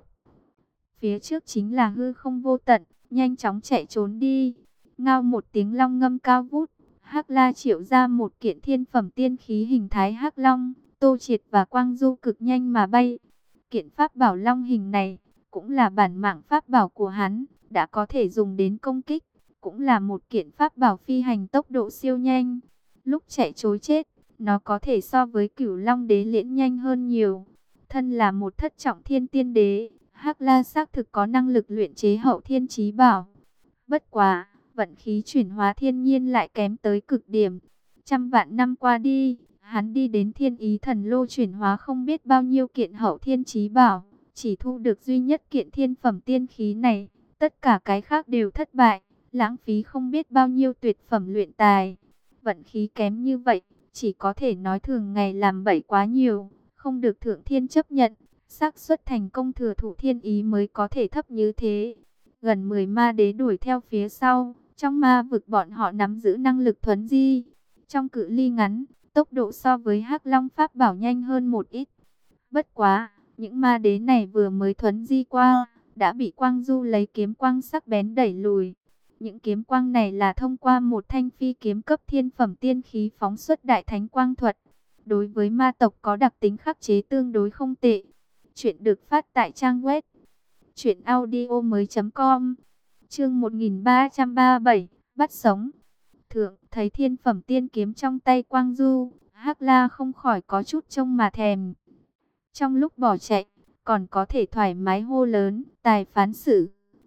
A: Phía trước chính là hư không vô tận, nhanh chóng chạy trốn đi. Ngao một tiếng long ngâm cao vút, Hắc La triệu ra một kiện thiên phẩm tiên khí hình thái hắc long, Tô Triệt và Quang Du cực nhanh mà bay. Kiện pháp bảo long hình này cũng là bản mạng pháp bảo của hắn, đã có thể dùng đến công kích, cũng là một kiện pháp bảo phi hành tốc độ siêu nhanh. Lúc chạy trối chết, nó có thể so với Cửu Long Đế liễn nhanh hơn nhiều. Thân là một thất trọng thiên tiên đế, Hắc La xác thực có năng lực luyện chế hậu thiên chí bảo. Bất quá, vận khí chuyển hóa thiên nhiên lại kém tới cực điểm. Trăm vạn năm qua đi, hắn đi đến Thiên Ý Thần Lô chuyển hóa không biết bao nhiêu kiện hậu thiên chí bảo, chỉ thu được duy nhất kiện thiên phẩm tiên khí này, tất cả cái khác đều thất bại, lãng phí không biết bao nhiêu tuyệt phẩm luyện tài. Vận khí kém như vậy, chỉ có thể nói thường ngày làm bậy quá nhiều, không được thượng thiên chấp nhận, xác suất thành công thừa thủ thiên ý mới có thể thấp như thế. Gần mười ma đế đuổi theo phía sau, trong ma vực bọn họ nắm giữ năng lực thuấn di. Trong cự ly ngắn, tốc độ so với Hắc Long pháp bảo nhanh hơn một ít. Bất quá, những ma đế này vừa mới thuấn di qua, đã bị Quang Du lấy kiếm quang sắc bén đẩy lùi. Những kiếm quang này là thông qua một thanh phi kiếm cấp thiên phẩm tiên khí phóng xuất đại thánh quang thuật. Đối với ma tộc có đặc tính khắc chế tương đối không tệ. Chuyện được phát tại trang web truyện audio mới chấm com. Chương một nghìn ba trăm ba mươi bảy, bắt sống. Thượng, thấy thiên phẩm tiên kiếm trong tay Quang Du, Hắc La không khỏi có chút trông mà thèm. Trong lúc bỏ chạy, còn có thể thoải mái hô lớn, tài phán xử.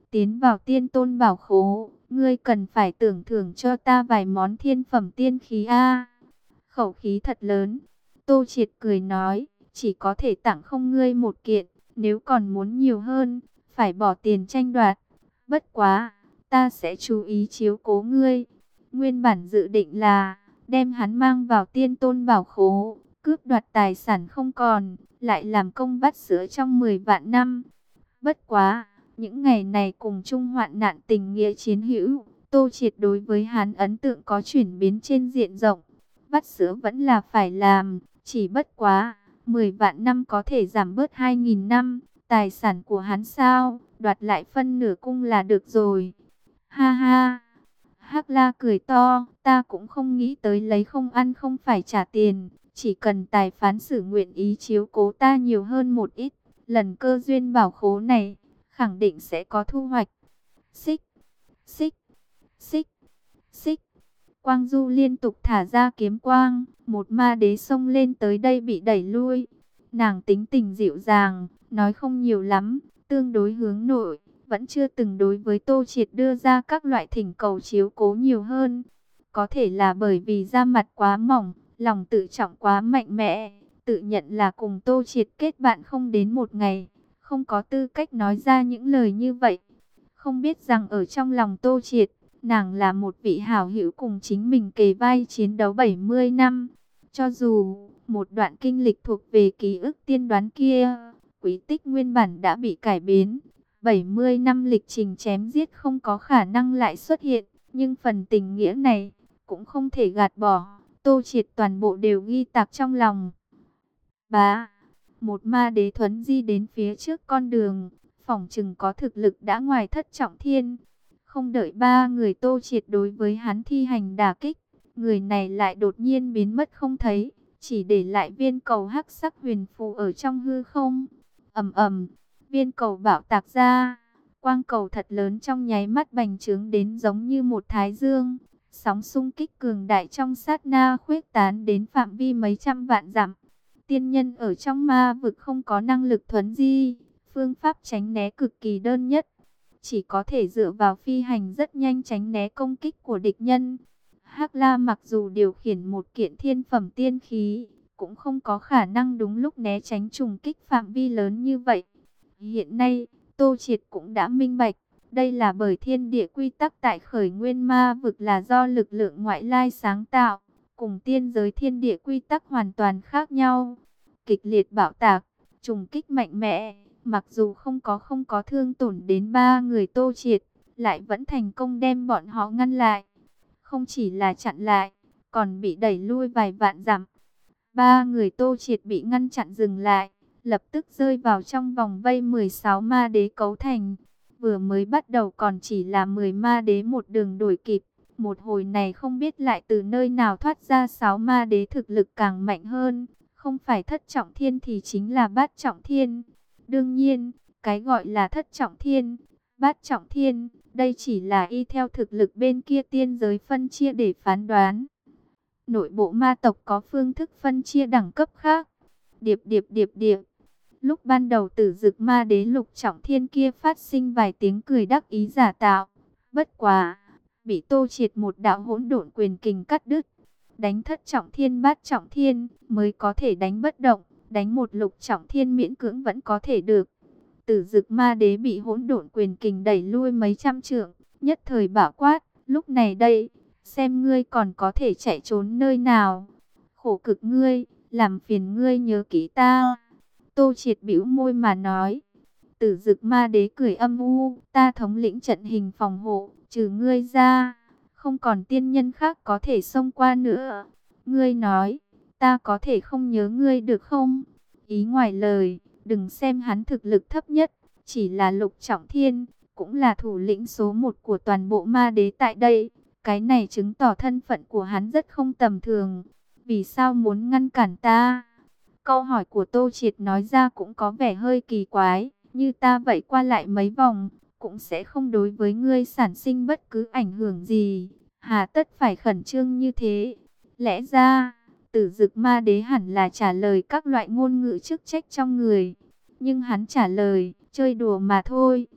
A: tiến vào tiên tôn bảo khố, ngươi cần phải tưởng thưởng cho ta vài món thiên phẩm tiên khí a. Khẩu khí thật lớn. Tô Triệt cười nói, chỉ có thể tặng không ngươi một kiện, nếu còn muốn nhiều hơn, phải bỏ tiền tranh đoạt. Bất quá, ta sẽ chú ý chiếu cố ngươi. Nguyên bản dự định là đem hắn mang vào tiên tôn bảo khố, cướp đoạt tài sản không còn, lại làm công vắt sữa trong mười vạn năm. Bất quá, những ngày này cùng chung hoạn nạn tình nghĩa chiến hữu, Tô Triệt đối với hắn ấn tượng có chuyển biến trên diện rộng. Vắt sữa vẫn là phải làm, chỉ bất quá, mười vạn năm có thể giảm bớt hai nghìn năm, tài sản của hắn sao, đoạt lại phân nửa cung là được rồi. Ha ha, Hắc La cười to, ta cũng không nghĩ tới lấy không ăn không phải trả tiền, chỉ cần tài phán xử nguyện ý chiếu cố ta nhiều hơn một ít, lần cơ duyên bảo khố này, khẳng định sẽ có thu hoạch. Xích, xích, xích, xích. Quang Du liên tục thả ra kiếm quang, một ma đế xông lên tới đây bị đẩy lui. Nàng tính tình dịu dàng, nói không nhiều lắm, tương đối hướng nội, vẫn chưa từng đối với Tô Triệt đưa ra các loại thỉnh cầu chiếu cố nhiều hơn. Có thể là bởi vì da mặt quá mỏng, lòng tự trọng quá mạnh mẽ, tự nhận là cùng Tô Triệt kết bạn không đến một ngày, không có tư cách nói ra những lời như vậy. Không biết rằng ở trong lòng Tô Triệt, nàng là một vị hảo hữu cùng chính mình kề vai chiến đấu bảy mươi năm. Cho dù một đoạn kinh lịch thuộc về ký ức tiên đoán kia, quý tích nguyên bản đã bị cải biến, bảy mươi năm lịch trình chém giết không có khả năng lại xuất hiện, nhưng phần tình nghĩa này cũng không thể gạt bỏ. Tô Triệt toàn bộ đều ghi tạc trong lòng. Bá, một ma đế thuấn di đến phía trước con đường, phỏng chừng có thực lực đã ngoài thất trọng thiên. Không đợi ba người Tô Triệt đối với hắn thi hành đả kích, người này lại đột nhiên biến mất không thấy, chỉ để lại viên cầu hắc sắc huyền phù ở trong hư không. Ầm ầm, viên cầu bạo tạc ra, quang cầu thật lớn trong nháy mắt bành trướng đến giống như một thái dương, sóng xung kích cường đại trong sát na khuếch tán đến phạm vi mấy trăm vạn dặm. Tiên nhân ở trong ma vực không có năng lực thuấn di, phương pháp tránh né cực kỳ đơn nhất, chỉ có thể dựa vào phi hành rất nhanh tránh né công kích của địch nhân. Hắc La mặc dù điều khiển một kiện thiên phẩm tiên khí, cũng không có khả năng đúng lúc né tránh trùng kích phạm vi lớn như vậy. Hiện nay, Tô Triệt cũng đã minh bạch, đây là bởi thiên địa quy tắc tại khởi nguyên ma vực là do lực lượng ngoại lai sáng tạo, cùng tiên giới thiên địa quy tắc hoàn toàn khác nhau. Kịch liệt bạo tạc, trùng kích mạnh mẽ, mặc dù không có không có thương tổn đến ba người Tô Triệt, lại vẫn thành công đem bọn họ ngăn lại. Không chỉ là chặn lại, còn bị đẩy lui vài vạn dặm. Ba người Tô Triệt bị ngăn chặn dừng lại, lập tức rơi vào trong vòng vây mười sáu ma đế cấu thành. Vừa mới bắt đầu còn chỉ là mười ma đế một đường đuổi kịp, một hồi này không biết lại từ nơi nào thoát ra sáu ma đế thực lực càng mạnh hơn, không phải thất trọng thiên thì chính là bát trọng thiên. Đương nhiên, cái gọi là thất trọng thiên, bát trọng thiên, đây chỉ là y theo thực lực bên kia tiên giới phân chia để phán đoán. Nội bộ ma tộc có phương thức phân chia đẳng cấp khác. Điệp điệp điệp điệp. Lúc ban đầu Tử Dực ma đế lục trọng thiên kia phát sinh vài tiếng cười đắc ý giả tạo. Bất quá, bị Tô Triệt một đạo hỗn độn quyền kình cắt đứt. Đánh thất trọng thiên bát trọng thiên mới có thể đánh bất động, đánh một lục trọng thiên miễn cưỡng vẫn có thể được. Tử Dực ma đế bị hỗn độn quyền kình đẩy lui mấy trăm trượng, nhất thời bạo quát, lúc này đây, xem ngươi còn có thể chạy trốn nơi nào. Khổ cực ngươi, làm phiền ngươi nhớ kỹ ta. Tô Triệt bĩu môi mà nói. Tử Dực ma đế cười âm u, ta thống lĩnh trận hình phòng hộ, trừ ngươi ra, không còn tiên nhân khác có thể xông qua nữa. Ngươi nói, ta có thể không nhớ ngươi được không? Ý ngoài lời, đừng xem hắn thực lực thấp nhất, chỉ là lục trọng thiên, cũng là thủ lĩnh số một của toàn bộ ma đế tại đây. Cái này chứng tỏ thân phận của hắn rất không tầm thường. Vì sao muốn ngăn cản ta? Câu hỏi của Tô Triệt nói ra cũng có vẻ hơi kỳ quái. Như ta vậy qua lại mấy vòng, cũng sẽ không đối với ngươi sản sinh bất cứ ảnh hưởng gì. Hà tất phải khẩn trương như thế? Lẽ ra, Tử Dực ma đế hẳn là trả lời các loại ngôn ngữ chức trách trong người. Nhưng hắn trả lời, chơi đùa mà thôi.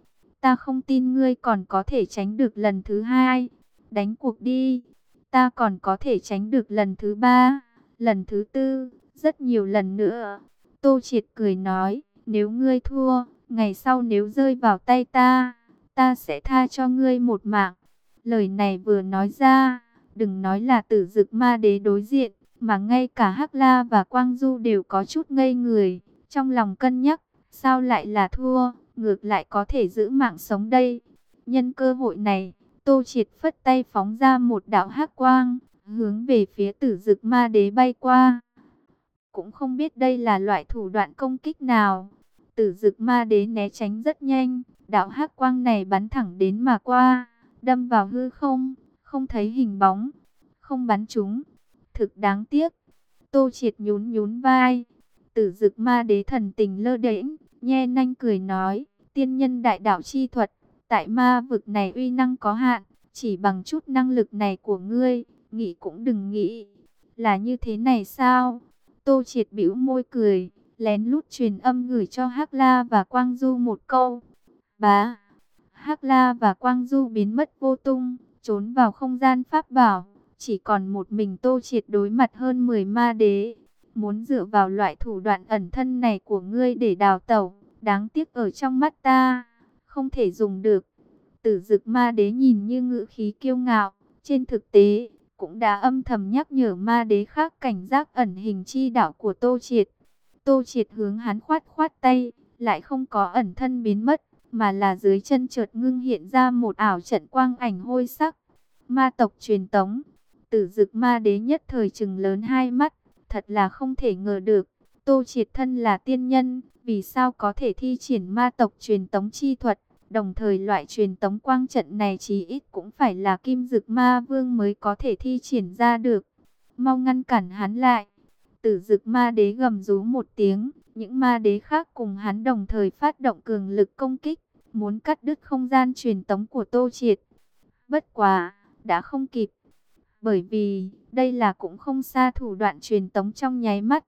A: Ta không tin ngươi còn có thể tránh được lần thứ hai. Đánh cuộc đi. Ta còn có thể tránh được lần thứ ba, lần thứ tư, rất nhiều lần nữa. Tô Triệt cười nói, nếu ngươi thua, ngày sau nếu rơi vào tay ta, ta sẽ tha cho ngươi một mạng. Lời này vừa nói ra, đừng nói là Tử Dực Ma Đế đối diện, mà ngay cả Hắc La và Quang Du đều có chút ngây người, trong lòng cân nhắc, sao lại là thua, ngược lại có thể giữ mạng sống đây. Nhân cơ hội này, Tô Triệt phất tay phóng ra một đạo hắc quang, hướng về phía Tử Dực Ma Đế bay qua. Cũng không biết đây là loại thủ đoạn công kích nào. Tử Dực Ma Đế né tránh rất nhanh, đạo hắc quang này bắn thẳng đến mà qua, đâm vào hư không, không thấy hình bóng, không bắn trúng. Thực đáng tiếc. Tô Triệt nhún nhún vai. Tử Dực Ma Đế thần tình lơ đễnh, nhe nanh cười nói, tiên nhân đại đạo chi thuật, tại ma vực này uy năng có hạn, chỉ bằng chút năng lực này của ngươi, nghĩ cũng đừng nghĩ. Là như thế này sao? Tô Triệt bĩu môi cười, lén lút truyền âm gửi cho Hắc La và Quang Du một câu. Bá, Hắc La và Quang Du biến mất vô tung, trốn vào không gian pháp bảo, chỉ còn một mình Tô Triệt đối mặt hơn mười ma đế. Muốn dựa vào loại thủ đoạn ẩn thân này của ngươi để đào tẩu, đáng tiếc ở trong mắt ta, không thể dùng được. Tử Dực Ma Đế nhìn như ngữ khí kiêu ngạo, trên thực tế cũng đã âm thầm nhắc nhở ma đế khác cảnh giác ẩn hình chi đạo của Tô Triệt. Tô Triệt hướng hắn khoát khoát tay, lại không có ẩn thân biến mất, mà là dưới chân chợt ngưng hiện ra một ảo trận quang ảnh hôi sắc. Ma tộc truyền tống. Tử Dực Ma Đế nhất thời trừng lớn hai mắt, thật là không thể ngờ được, Tô Triệt thân là tiên nhân, vì sao có thể thi triển ma tộc truyền tống chi thuật. Đồng thời loại truyền tống quang trận này chí ít cũng phải là Kim Dực Ma Vương mới có thể thi triển ra được. Mau ngăn cản hắn lại. Tử Dực Ma Đế gầm rú một tiếng, những ma đế khác cùng hắn đồng thời phát động cường lực công kích, muốn cắt đứt không gian truyền tống của Tô Triệt. Bất quá, đã không kịp, bởi vì đây là cũng không xa thủ đoạn truyền tống trong nháy mắt.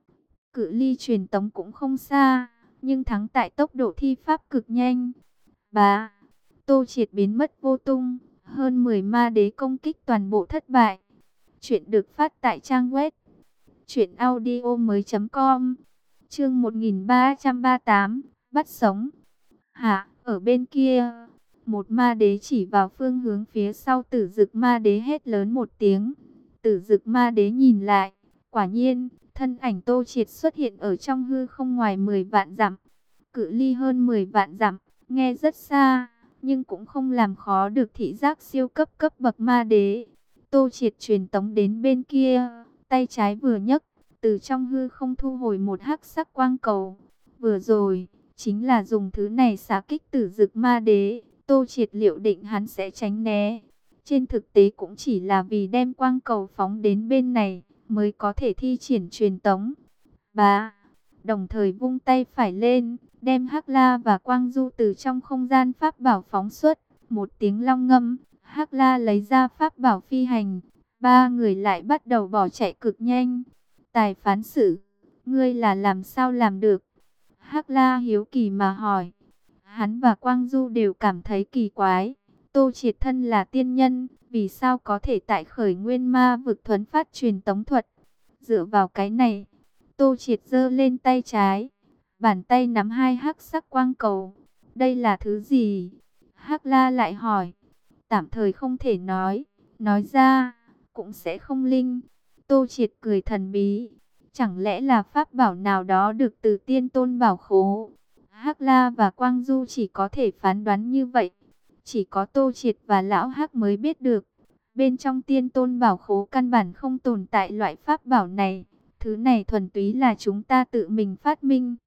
A: Cự ly truyền tống cũng không xa, nhưng thắng tại tốc độ thi pháp cực nhanh. Bá, Tô Triệt biến mất vô tung, hơn mười ma đế công kích toàn bộ thất bại. Chuyện được phát tại trang web truyện audio mới chấm com. Chương một nghìn ba trăm ba mươi tám, bắt sống. Hả, ở bên kia, một ma đế chỉ vào phương hướng phía sau Tử Dực Ma Đế hét lớn một tiếng. Tử Dực Ma Đế nhìn lại, quả nhiên, thân ảnh Tô Triệt xuất hiện ở trong hư không ngoài mười vạn dặm. Cự ly hơn mười vạn dặm, nghe rất xa, nhưng cũng không làm khó được thị giác siêu cấp cấp bậc ma đế. Tô Triệt truyền tống đến bên kia, tay trái vừa nhấc, từ trong hư không thu hồi một hắc sắc quang cầu. Vừa rồi, chính là dùng thứ này xả kích Tử Dực Ma Đế. Tô Triệt liệu định hắn sẽ tránh né. Trên thực tế cũng chỉ là vì đem quang cầu phóng đến bên này, mới có thể thi triển truyền tống. Bá, đồng thời vung tay phải lên, đem Hắc La và Quang Du từ trong không gian pháp bảo phóng xuất. Một tiếng long ngâm, Hắc La lấy ra pháp bảo phi hành. Ba người lại bắt đầu bỏ chạy cực nhanh. Tài phán xử, ngươi là làm sao làm được? Hắc La hiếu kỳ mà hỏi. Hắn và Quang Du đều cảm thấy kỳ quái. Tô Triệt thân là tiên nhân, vì sao có thể tại khởi nguyên ma vực thuấn phát truyền tống thuật? Dựa vào cái này, Tô Triệt giơ lên tay trái, bàn tay nắm hai hắc sắc quang cầu. Đây là thứ gì? Hắc La lại hỏi. Tạm thời không thể nói, nói ra cũng sẽ không linh. Tô Triệt cười thần bí. Chẳng lẽ là pháp bảo nào đó được từ tiên tôn bảo khố? Hắc La và Quang Du chỉ có thể phán đoán như vậy. Chỉ có Tô Triệt và Lão Hắc mới biết được. Bên trong tiên tôn bảo khố căn bản không tồn tại loại pháp bảo này. Thứ này thuần túy là chúng ta tự mình phát minh.